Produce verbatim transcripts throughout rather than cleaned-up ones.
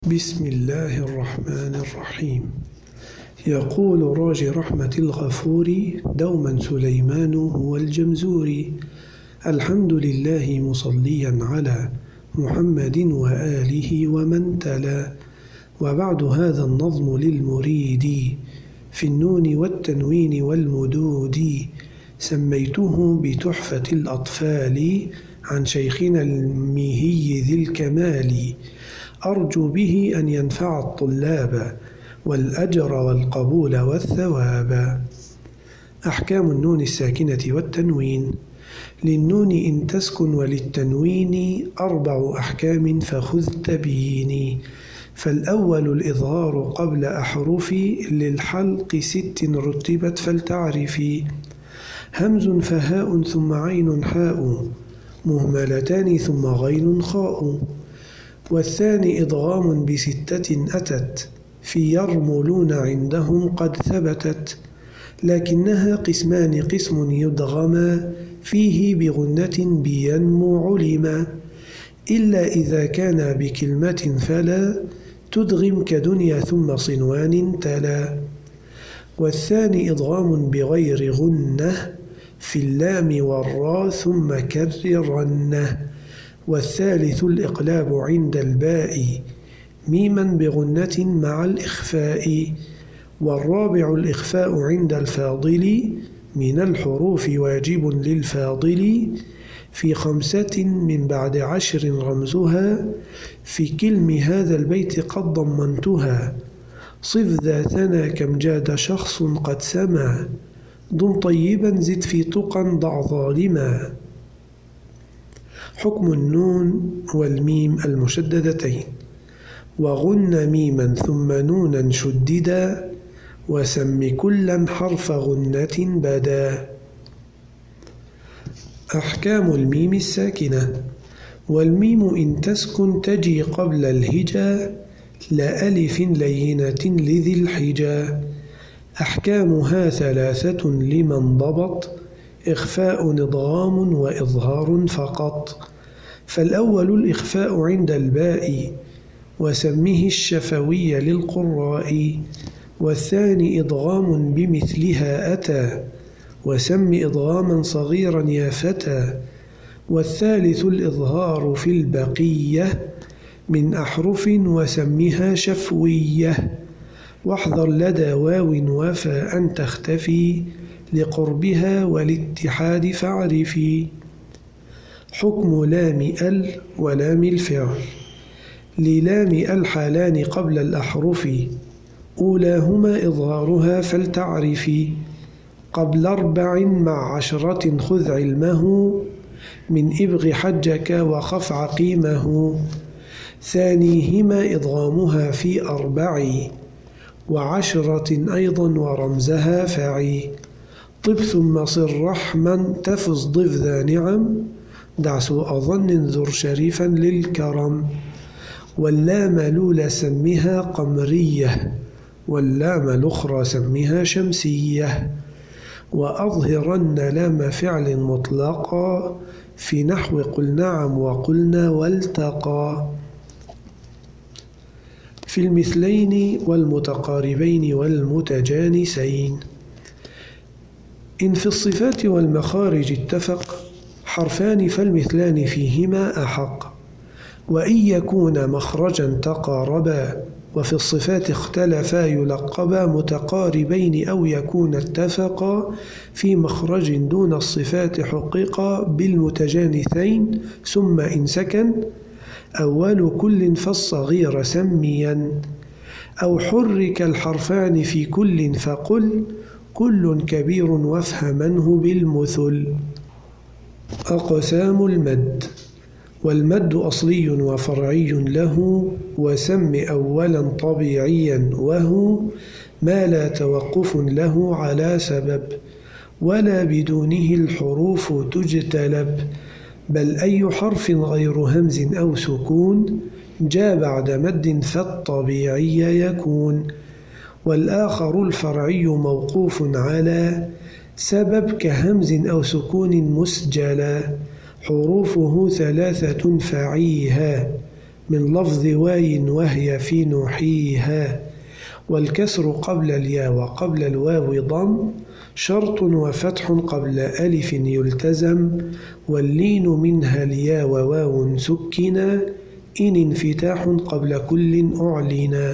بسم الله الرحمن الرحيم. يقول راجي رحمة الغفور دوما سليمان هو الجمزوري: الحمد لله مصليا على محمد وآله ومن تلا. وبعد هذا النظم للمريد في النون والتنوين والمدود، سميته بتحفة الأطفال عن شيخنا الميهي ذي الكمال، أرجو به أن ينفع الطلاب والأجر والقبول والثواب. أحكام النون الساكنة والتنوين: للنون إن تسكن وللتنوين أربع أحكام فخذ تبييني. فالأول الإظهار قبل أحرف للحلق ست رتبت فلتعرفي: همز فهاء ثم عين حاء مهملتان ثم غين خاء. والثاني إدغام بستة أتت في يرملون عندهم قد ثبتت، لكنها قسمان: قسم يدغما فيه بغنة بينمو علما، إلا إذا كان بكلمة فلا تدغم كدنيا ثم صنوان تلا. والثاني إدغام بغير غنة في اللام والراء ثم كررنه. والثالث الإقلاب عند الباء ميما بغنة مع الإخفاء. والرابع الإخفاء عند الفاضل من الحروف واجب للفاضل، في خمسة من بعد عشر رمزها، في كلم هذا البيت قد ضمنتها. صف ذا ثنى كم جاد شخص قد سما، ضم طيبا زد في تقى ضع ظالما. حكم النون والميم المشددتين: وغن ميما ثم نونا شددا، وسم كلا حرف غنة بدا. أحكام الميم الساكنة: والميم إن تسكن تجي قبل الهجا لا ألف لينة لذي الحجا. أحكامها ثلاثة لمن ضبط: إخفاء إدغام وإظهار فقط. فالأول الإخفاء عند الباء وسمه الشفوي للقراء. والثاني إدغام بمثلها أتى وسم إدغاما صغيرا يا فتى. والثالث الإظهار في البقية من أحرف وسمها شفوية. واحذر لدى واو وفاء أن تختفي لقربها والاتحاد فاعرفي. حكم لام ال ولام الفعل: للام الحالان قبل الأحرف، أولاهما إظهارها فلتعرفي. قبل أربع مع عشرة خذ علمه، من إبغ حجك وخف عقيمه. ثانيهما إدغامها في أربع، وعشرة أيضا ورمزها فعي. طب ثم صر رحما تفز ضف ذا نعم، دع سوء ظن ذر شريفا للكرم. واللام لولى سمها قمرية، واللام الأخرى سمها شمسية. وأظهرن لام فعل مطلقا في نحو قل نعم وقلنا والتقى. في المثلين والمتقاربين والمتجانسين: إن في الصفات والمخارج اتفق حرفان فالمثلان فيهما أحق. وإن يكون مخرجا تقاربا وفي الصفات اختلفا يلقبا متقاربين، أو يكون اتفقا في مخرج دون الصفات حققا بالمتجانثين. ثم إن سكن أول كل فالصغير سميا، أو حرك الحرفان في كل فقل كل كبير وافهمنه بالمثل. أقسام المد: والمد أصلي وفرعي له، وسم أولا طبيعيا وهو ما لا توقف له على سبب، ولا بدونه الحروف تجتلب، بل أي حرف غير همز أو سكون جاء بعد مد فالطبيعي يكون. والآخر الفرعي موقوف على سبب كهمز أو سكون مسجلا، حروفه ثلاثة فعيها من لفظ واي وهي في نحيها، والكسر قبل الياء وقبل الواو ضم شرط، وفتح قبل ألف يلتزم، واللين منها الياء وواو سكنا، إن انفتاح قبل كل أعلنا.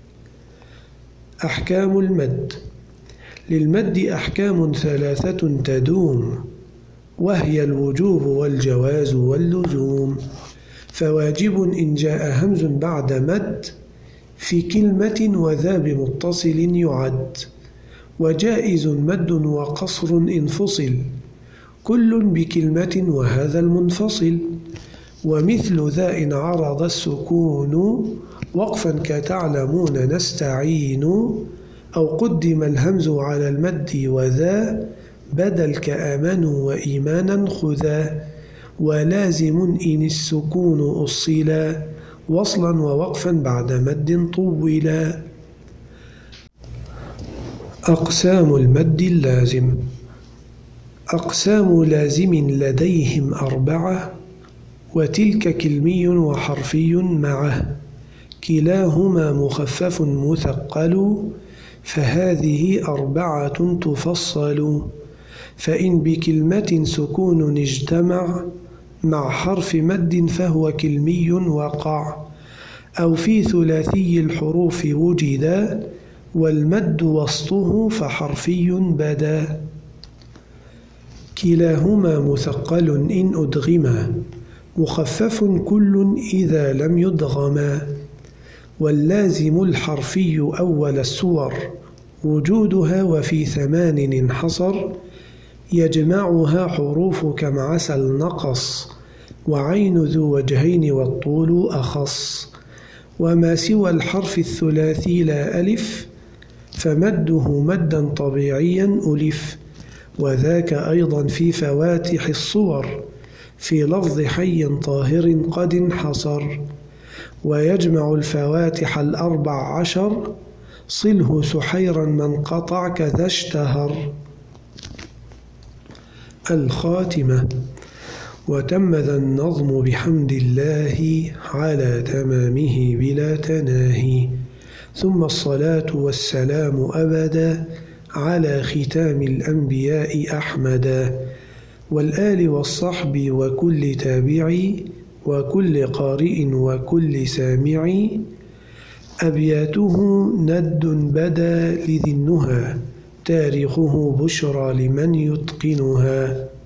أحكام المد. للمد أحكام ثلاثة تدوم، وهي الوجوب والجواز واللزوم. فواجب إن جاء همز بعد مد في كلمة وذا بمتصل يعد، وجائز مد وقصر إن فصل كل بكلمة وهذا المنفصل، ومثل ذا إن عرض السكون وقفا كتعلمون نستعين، أو قدم الهمز على المد وذا بدل كآمنوا وإيمانا خذا، ولازم إن السكون أصلا وصلا ووقفا بعد مد طولا. أقسام المد اللازم. أقسام لازم لديهم أربعة، وتلك كلمي وحرفي معه، كلاهما مخفف مثقل، فهذه أربعة تفصل. فإن بكلمة سكون اجتمع مع حرف مد فهو كلمي وقع، أو في ثلاثي الحروف وجدا، والمد وسطه فحرفي بدا. كلاهما مثقل إن أدغما، مخفف كل إذا لم يدغما، واللازم الحرفي أول السور وجودها، وفي ثمان انحصر، يجمعها حروف كم عسل نقص، وعين ذو وجهين والطول أخص. وما سوى الحرف الثلاثي لا ألف فمده مدا طبيعيا ألف، وذاك أيضا في فواتح الصور، في لفظ حي طاهر قد انحصر. ويجمع الفواتح الأربع عشر، صله سحيرا من قطع كذا اشتهر. الخاتمة. وتم ذا النظم بحمد الله على تمامه بلا تناهي، ثم الصلاة والسلام أبدا على ختام الأنبياء أحمدا، والآل والصحب وكل تابعي، وكل قارئ وكل سامع. أبياته ند بدا لذي النهى، تاريخه بشرى لمن يتقنها.